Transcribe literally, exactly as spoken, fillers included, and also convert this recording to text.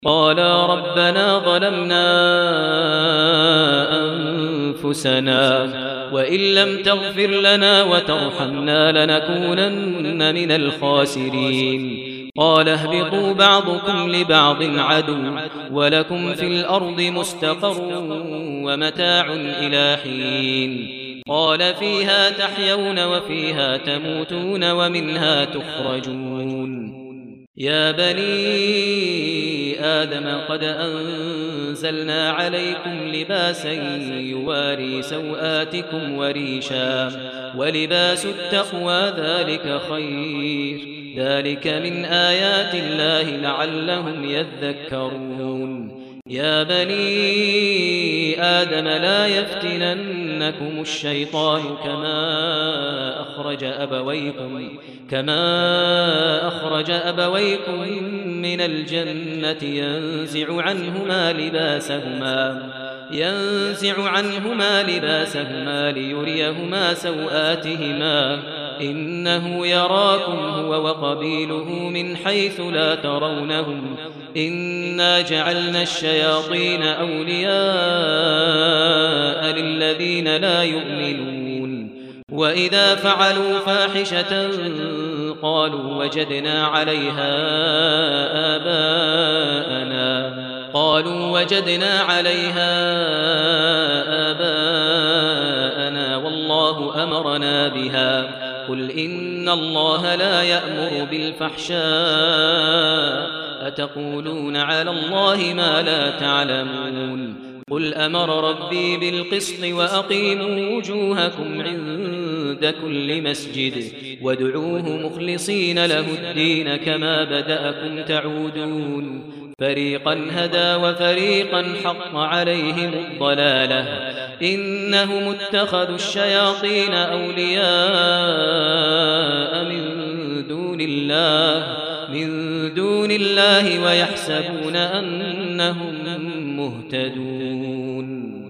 قالا ربنا ظلمنا أنفسنا وإن لم تغفر لنا وترحمنا لنكونن من الخاسرين. قال اهبطوا بعضكم لبعض عدو ولكم في الأرض مستقر ومتاع إلى حين. قال فيها تحيون وفيها تموتون ومنها تخرجون. يا بني آدم قد أنزلنا عليكم لباسا يواري سوآتكم وريشا ولباس التقوى ذلك خير ذلك من آيات الله لعلهم يذكرون. يا بني آدم لا يفتننكم الشيطان كما أخرج أبويكم كما أخرج أبويكم من الجنة ينزع عنهما لباسهما ينزع عنهما لباسهما ليريهما سوآتهما إنه يراكم هو وقبيله من حيث لا ترونهم إنا جعلنا الشياطين أولياء للذين لا يؤمنون. وإذا فعلوا فاحشة قالوا وجدنا عليها آباءنا قالوا وجدنا عليها آباءنا والله أمرنا بها قل إن الله لا يأمر بالفحشاء أتقولون على الله ما لا تعلمون. قل أمر ربي بالقسط وأقيموا وجوهكم عند كل مسجد وادعوه مخلصين له الدين كما بدأكم تعودون. فريقا هدى وفريقا حق عليهم الضلالة إنهم اتخذوا الشياطين أولياء من دون الله من دون الله ويحسبون أنهم مهتدون.